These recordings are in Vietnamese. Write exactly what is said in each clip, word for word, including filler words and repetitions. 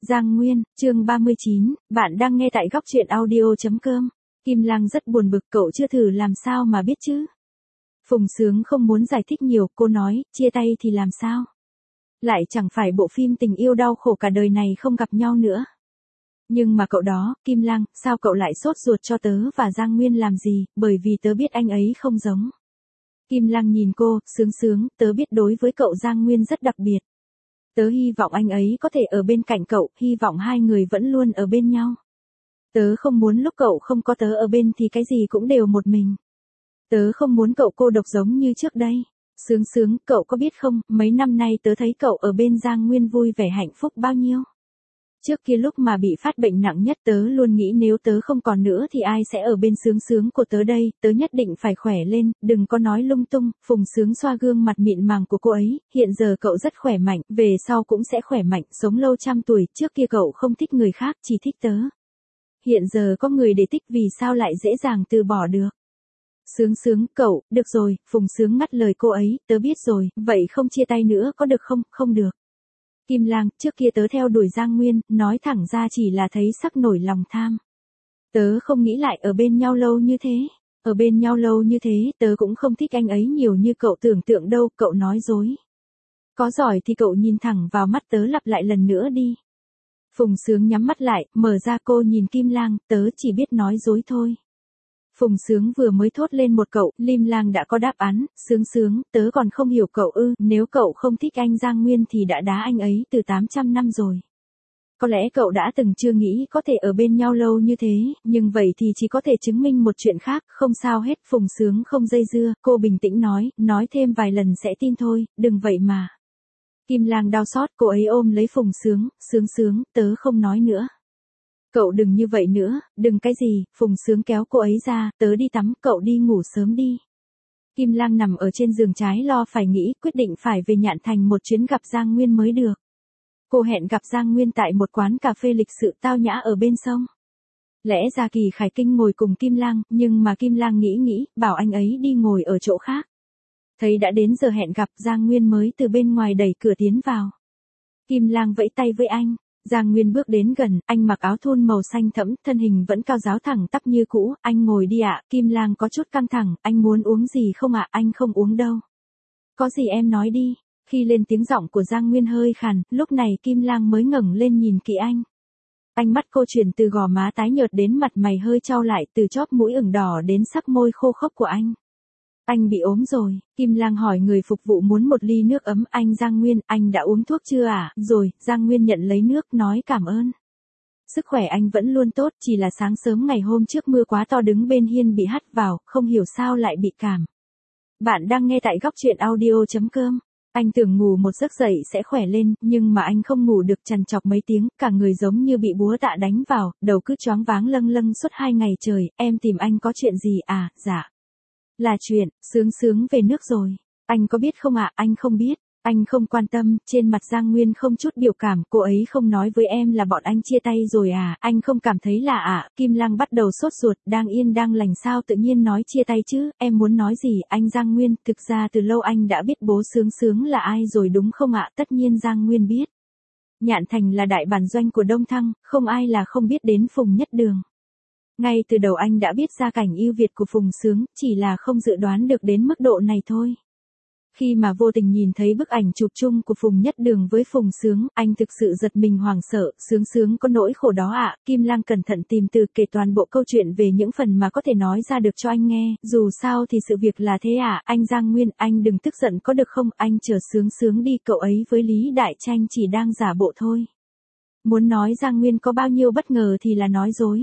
Giang Nguyên, chương ba mươi chín, bạn đang nghe tại góc truyện audio.com. Kim Lang rất buồn bực, cậu chưa thử làm sao mà biết chứ. Phùng Sướng không muốn giải thích nhiều, cô nói, chia tay thì làm sao? Lại chẳng phải bộ phim tình yêu đau khổ cả đời này không gặp nhau nữa. Nhưng mà cậu đó, Kim Lang, sao cậu lại sốt ruột cho tớ và Giang Nguyên làm gì, bởi vì tớ biết anh ấy không giống. Kim Lang nhìn cô, Sướng Sướng, tớ biết đối với cậu Giang Nguyên rất đặc biệt. Tớ hy vọng anh ấy có thể ở bên cạnh cậu, hy vọng hai người vẫn luôn ở bên nhau. Tớ không muốn lúc cậu không có tớ ở bên thì cái gì cũng đều một mình. Tớ không muốn cậu cô độc giống như trước đây. Sướng Sướng, cậu có biết không, mấy năm nay tớ thấy cậu ở bên Giang Nguyên vui vẻ hạnh phúc bao nhiêu. Trước kia lúc mà bị phát bệnh nặng nhất tớ luôn nghĩ nếu tớ không còn nữa thì ai sẽ ở bên Sướng Sướng của tớ đây, tớ nhất định phải khỏe lên, đừng có nói lung tung. Phùng Sướng xoa gương mặt mịn màng của cô ấy, hiện giờ cậu rất khỏe mạnh, về sau cũng sẽ khỏe mạnh, sống lâu trăm tuổi, trước kia cậu không thích người khác, chỉ thích tớ. Hiện giờ có người để thích vì sao lại dễ dàng từ bỏ được. Sướng Sướng, cậu, được rồi, Phùng Sướng ngắt lời cô ấy, tớ biết rồi, vậy không chia tay nữa có được không, không được. Kim Lang, trước kia tớ theo đuổi Giang Nguyên, nói thẳng ra chỉ là thấy sắc nổi lòng tham. Tớ không nghĩ lại ở bên nhau lâu như thế. Ở bên nhau lâu như thế, tớ cũng không thích anh ấy nhiều như cậu tưởng tượng đâu, cậu nói dối. Có giỏi thì cậu nhìn thẳng vào mắt tớ lặp lại lần nữa đi. Phùng Sướng nhắm mắt lại, mở ra cô nhìn Kim Lang, tớ chỉ biết nói dối thôi. Phùng Sướng vừa mới thốt lên một cậu, Kim Lang đã có đáp án, Sướng Sướng, tớ còn không hiểu cậu ư, nếu cậu không thích anh Giang Nguyên thì đã đá anh ấy từ tám trăm năm rồi. Có lẽ cậu đã từng chưa nghĩ có thể ở bên nhau lâu như thế, nhưng vậy thì chỉ có thể chứng minh một chuyện khác, không sao hết. Phùng Sướng không dây dưa, cô bình tĩnh nói, nói thêm vài lần sẽ tin thôi, đừng vậy mà. Kim Lang đau xót, cô ấy ôm lấy Phùng Sướng, Sướng Sướng, tớ không nói nữa. Cậu đừng như vậy nữa, đừng cái gì, Phùng Sướng kéo cô ấy ra, tớ đi tắm, cậu đi ngủ sớm đi. Kim Lang nằm ở trên giường trái lo phải nghĩ, quyết định phải về Nhạn Thành một chuyến gặp Giang Nguyên mới được. Cô hẹn gặp Giang Nguyên tại một quán cà phê lịch sự tao nhã ở bên sông. Lẽ ra Kỳ Khải Kinh ngồi cùng Kim Lang, nhưng mà Kim Lang nghĩ nghĩ, bảo anh ấy đi ngồi ở chỗ khác. Thấy đã đến giờ hẹn gặp, Giang Nguyên mới từ bên ngoài đẩy cửa tiến vào. Kim Lang vẫy tay với anh. Giang Nguyên bước đến gần, anh mặc áo thun màu xanh thẫm, thân hình vẫn cao ráo thẳng tắp như cũ, anh ngồi đi ạ. Kim Lang có chút căng thẳng, anh muốn uống gì không ạ, anh không uống đâu. Có gì em nói đi. Khi lên tiếng giọng của Giang Nguyên hơi khàn, lúc này Kim Lang mới ngẩng lên nhìn kỹ anh. Ánh mắt cô chuyển từ gò má tái nhợt đến mặt mày hơi chau lại, từ chóp mũi ửng đỏ đến sắc môi khô khốc của anh. Anh bị ốm rồi, Kim Lang hỏi người phục vụ muốn một ly nước ấm, anh Giang Nguyên, anh đã uống thuốc chưa à? Rồi, Giang Nguyên nhận lấy nước, nói cảm ơn. Sức khỏe anh vẫn luôn tốt, chỉ là sáng sớm ngày hôm trước mưa quá to đứng bên hiên bị hắt vào, không hiểu sao lại bị cảm. Bạn đang nghe tại góc truyện audio.com. Anh tưởng ngủ một giấc dậy sẽ khỏe lên, nhưng mà anh không ngủ được, trằn trọc mấy tiếng, cả người giống như bị búa tạ đánh vào, đầu cứ choáng váng lâng lâng suốt hai ngày trời. Em tìm anh có chuyện gì à? Dạ. Là chuyện, Sướng Sướng về nước rồi. Anh có biết không ạ? Anh không biết. Anh không quan tâm, trên mặt Giang Nguyên không chút biểu cảm, cô ấy không nói với em là bọn anh chia tay rồi à? Anh không cảm thấy lạ ạ? Kim Lang bắt đầu sốt ruột, đang yên đang lành sao tự nhiên nói chia tay chứ, em muốn nói gì? Anh Giang Nguyên, thực ra từ lâu anh đã biết bố Sướng Sướng là ai rồi đúng không ạ? Tất nhiên Giang Nguyên biết. Nhạn Thành là đại bản doanh của Đông Thăng, không ai là không biết đến Phùng Nhất Đường. Ngay từ đầu anh đã biết gia cảnh ưu việt của Phùng Sướng, chỉ là không dự đoán được đến mức độ này thôi. Khi mà vô tình nhìn thấy bức ảnh chụp chung của Phùng Nhất Đường với Phùng Sướng, anh thực sự giật mình hoảng sợ, Sướng Sướng có nỗi khổ đó ạ. Kim Lang cẩn thận tìm từ kể toàn bộ câu chuyện về những phần mà có thể nói ra được cho anh nghe, dù sao thì sự việc là thế ạ. Anh Giang Nguyên, anh đừng tức giận có được không, anh chờ Sướng Sướng đi, cậu ấy với Lý Đại Tranh chỉ đang giả bộ thôi. Muốn nói Giang Nguyên có bao nhiêu bất ngờ thì là nói dối.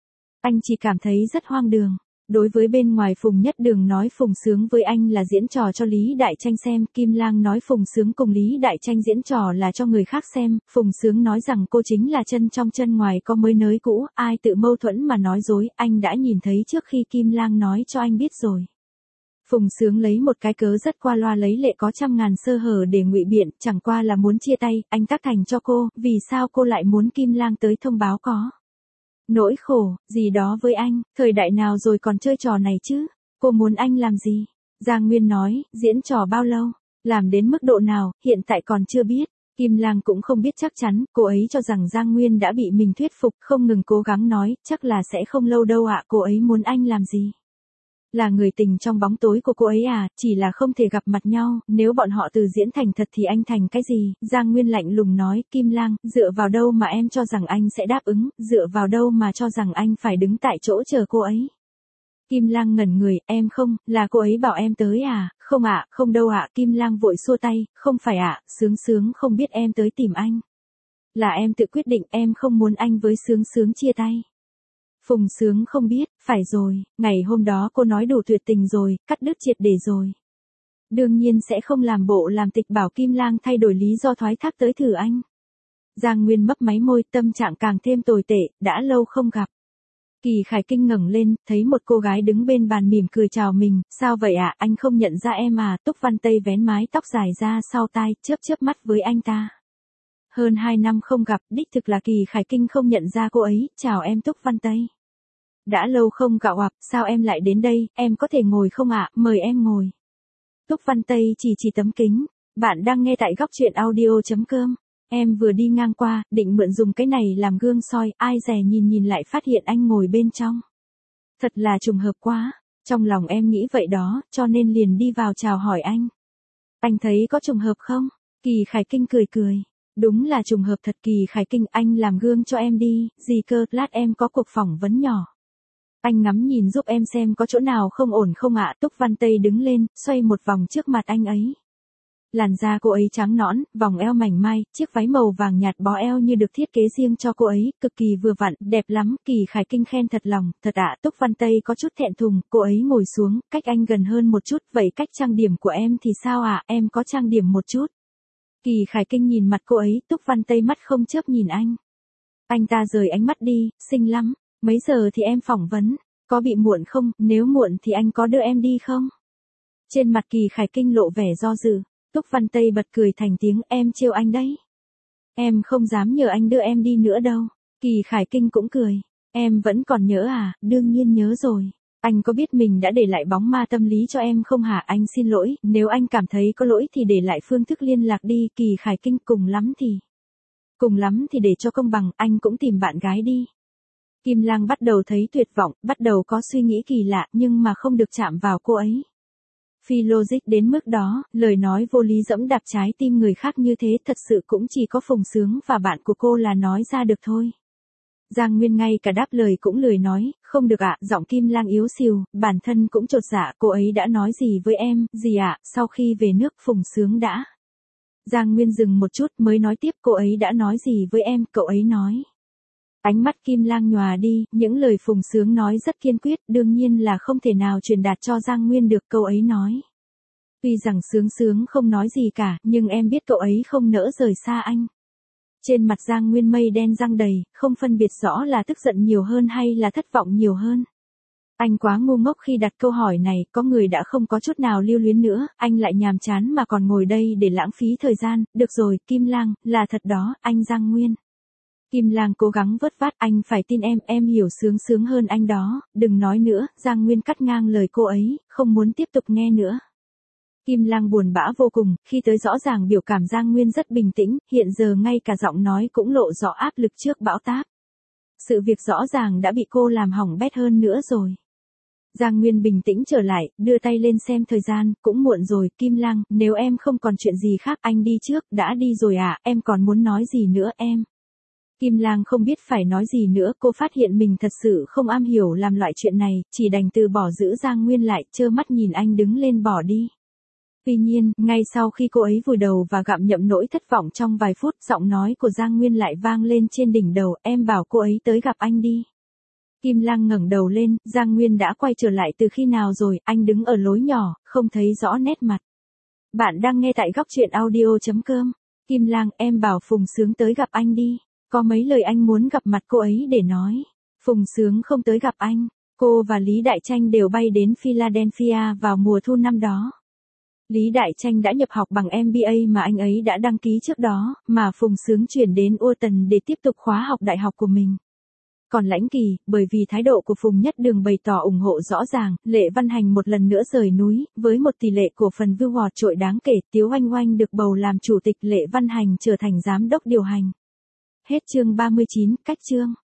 Anh chỉ cảm thấy rất hoang đường. Đối với bên ngoài Phùng Nhất Đường nói Phùng Sướng với anh là diễn trò cho Lý Đại Tranh xem, Kim Lang nói Phùng Sướng cùng Lý Đại Tranh diễn trò là cho người khác xem, Phùng Sướng nói rằng cô chính là chân trong chân ngoài có mới nới cũ, ai tự mâu thuẫn mà nói dối, anh đã nhìn thấy trước khi Kim Lang nói cho anh biết rồi. Phùng Sướng lấy một cái cớ rất qua loa lấy lệ có trăm ngàn sơ hở để ngụy biện, chẳng qua là muốn chia tay, anh tác thành cho cô, vì sao cô lại muốn Kim Lang tới thông báo có nỗi khổ, gì đó với anh, thời đại nào rồi còn chơi trò này chứ, cô muốn anh làm gì? Giang Nguyên nói, diễn trò bao lâu, làm đến mức độ nào, hiện tại còn chưa biết. Kim Lang cũng không biết chắc chắn, cô ấy cho rằng Giang Nguyên đã bị mình thuyết phục, không ngừng cố gắng nói, chắc là sẽ không lâu đâu ạ, cô ấy muốn anh làm gì? Là người tình trong bóng tối của cô ấy à, chỉ là không thể gặp mặt nhau, nếu bọn họ từ diễn thành thật thì anh thành cái gì? Giang Nguyên lạnh lùng nói, Kim Lang, dựa vào đâu mà em cho rằng anh sẽ đáp ứng, dựa vào đâu mà cho rằng anh phải đứng tại chỗ chờ cô ấy? Kim Lang ngẩn người, em không, là cô ấy bảo em tới à, không ạ, không đâu ạ, Kim Lang vội xua tay, không phải ạ, Sướng Sướng không biết em tới tìm anh. Là em tự quyết định, em không muốn anh với Sướng Sướng chia tay. Phùng Sướng không biết, phải rồi, ngày hôm đó cô nói đủ tuyệt tình rồi, cắt đứt triệt để rồi. Đương nhiên sẽ không làm bộ làm tịch bảo Kim Lang thay đổi lý do thoái thác tới thử anh. Giang Nguyên mấp máy môi, tâm trạng càng thêm tồi tệ, đã lâu không gặp. Kỳ Khải Kinh ngẩng lên, thấy một cô gái đứng bên bàn mỉm cười chào mình, sao vậy ạ, anh không nhận ra em à, Túc Văn Tây vén mái tóc dài ra sau tai, chớp chớp mắt với anh ta. Hơn hai năm không gặp, đích thực là Kỳ Khải Kinh không nhận ra cô ấy, chào em Túc Văn Tây. Đã lâu không gặp ạ, sao em lại đến đây, em có thể ngồi không ạ, mời em ngồi. Túc Văn Tây chỉ chỉ tấm kính, bạn đang nghe tại góc truyện audio.com. Em vừa đi ngang qua, định mượn dùng cái này làm gương soi, ai dè nhìn nhìn lại phát hiện anh ngồi bên trong. Thật là trùng hợp quá, trong lòng em nghĩ vậy đó, cho nên liền đi vào chào hỏi anh. Anh thấy có trùng hợp không? Kỳ Khải Kinh cười cười. Đúng là trùng hợp thật, Kỳ Khải Kinh, anh làm gương cho em đi, gì cơ, lát em có cuộc phỏng vấn nhỏ. Anh ngắm nhìn giúp em xem có chỗ nào không ổn không ạ, Túc Văn Tây đứng lên, xoay một vòng trước mặt anh ấy. Làn da cô ấy trắng nõn, vòng eo mảnh mai, chiếc váy màu vàng nhạt bó eo như được thiết kế riêng cho cô ấy, cực kỳ vừa vặn, đẹp lắm, Kỳ Khải Kinh khen thật lòng, thật ạ, Túc Văn Tây có chút thẹn thùng, cô ấy ngồi xuống, cách anh gần hơn một chút, vậy cách trang điểm của em thì sao ạ, em có trang điểm một chút. Kỳ Khải Kinh nhìn mặt cô ấy, Túc Văn Tây mắt không chớp nhìn anh. Anh ta rời ánh mắt đi, xinh lắm, mấy giờ thì em phỏng vấn, có bị muộn không, nếu muộn thì anh có đưa em đi không? Trên mặt Kỳ Khải Kinh lộ vẻ do dự. Túc Văn Tây bật cười thành tiếng, em trêu anh đấy. Em không dám nhờ anh đưa em đi nữa đâu. Kỳ Khải Kinh cũng cười. Em vẫn còn nhớ à, đương nhiên nhớ rồi. Anh có biết mình đã để lại bóng ma tâm lý cho em không hả? Anh xin lỗi, nếu anh cảm thấy có lỗi thì để lại phương thức liên lạc đi. Kỳ Khải Kinh, cùng lắm thì. Cùng lắm thì để cho công bằng, anh cũng tìm bạn gái đi. Kim Lang bắt đầu thấy tuyệt vọng, bắt đầu có suy nghĩ kỳ lạ nhưng mà không được chạm vào cô ấy. Phi logic đến mức đó, lời nói vô lý dẫm đạp trái tim người khác như thế thật sự cũng chỉ có Phùng Sướng và bạn của cô là nói ra được thôi. Giang Nguyên ngay cả đáp lời cũng lười nói, không được ạ, giọng Kim Lang yếu xìu, bản thân cũng chột dạ, cô ấy đã nói gì với em, gì ạ, sau khi về nước Phùng Sướng đã. Giang Nguyên dừng một chút mới nói tiếp, cô ấy đã nói gì với em, cậu ấy nói. Ánh mắt Kim Lang nhòa đi, những lời Phùng Sướng nói rất kiên quyết, đương nhiên là không thể nào truyền đạt cho Giang Nguyên được, câu ấy nói. Tuy rằng Sướng Sướng không nói gì cả, nhưng em biết cậu ấy không nỡ rời xa anh. Trên mặt Giang Nguyên mây đen răng đầy, không phân biệt rõ là tức giận nhiều hơn hay là thất vọng nhiều hơn. Anh quá ngu ngốc khi đặt câu hỏi này, có người đã không có chút nào lưu luyến nữa, anh lại nhàm chán mà còn ngồi đây để lãng phí thời gian, được rồi, Kim Lang, là thật đó, anh Giang Nguyên. Kim Lang cố gắng vớt vát, anh phải tin em, em hiểu Sướng Sướng hơn anh đó, đừng nói nữa, Giang Nguyên cắt ngang lời cô ấy, không muốn tiếp tục nghe nữa. Kim Lang buồn bã vô cùng, khi tới rõ ràng biểu cảm Giang Nguyên rất bình tĩnh, hiện giờ ngay cả giọng nói cũng lộ rõ áp lực trước bão táp. Sự việc rõ ràng đã bị cô làm hỏng bét hơn nữa rồi. Giang Nguyên bình tĩnh trở lại, đưa tay lên xem thời gian, cũng muộn rồi, Kim Lang, nếu em không còn chuyện gì khác anh đi trước, đã đi rồi à, em còn muốn nói gì nữa em. Kim Lang không biết phải nói gì nữa, cô phát hiện mình thật sự không am hiểu làm loại chuyện này, chỉ đành từ bỏ giữ Giang Nguyên lại, trơ mắt nhìn anh đứng lên bỏ đi. Tuy nhiên, ngay sau khi cô ấy vùi đầu và gặm nhậm nỗi thất vọng trong vài phút, giọng nói của Giang Nguyên lại vang lên trên đỉnh đầu, em bảo cô ấy tới gặp anh đi. Kim Lang ngẩng đầu lên, Giang Nguyên đã quay trở lại từ khi nào rồi, anh đứng ở lối nhỏ, không thấy rõ nét mặt. Bạn đang nghe tại góc truyện audio.com. Kim Lang, em bảo Phùng Sướng tới gặp anh đi. Có mấy lời anh muốn gặp mặt cô ấy để nói. Phùng Sướng không tới gặp anh. Cô và Lý Đại Tranh đều bay đến Philadelphia vào mùa thu năm đó. Lý Đại Tranh đã nhập học bằng em bê a mà anh ấy đã đăng ký trước đó, mà Phùng Sướng chuyển đến Uton để tiếp tục khóa học đại học của mình. Còn Lãnh Kỳ, bởi vì thái độ của Phùng Nhất Đường bày tỏ ủng hộ rõ ràng, Lệ Văn Hành một lần nữa rời núi, với một tỷ lệ cổ phần vưu vọt trội đáng kể, Tiếu Oanh Oanh được bầu làm chủ tịch, Lệ Văn Hành trở thành giám đốc điều hành. Hết chương ba mươi chín, cách chương.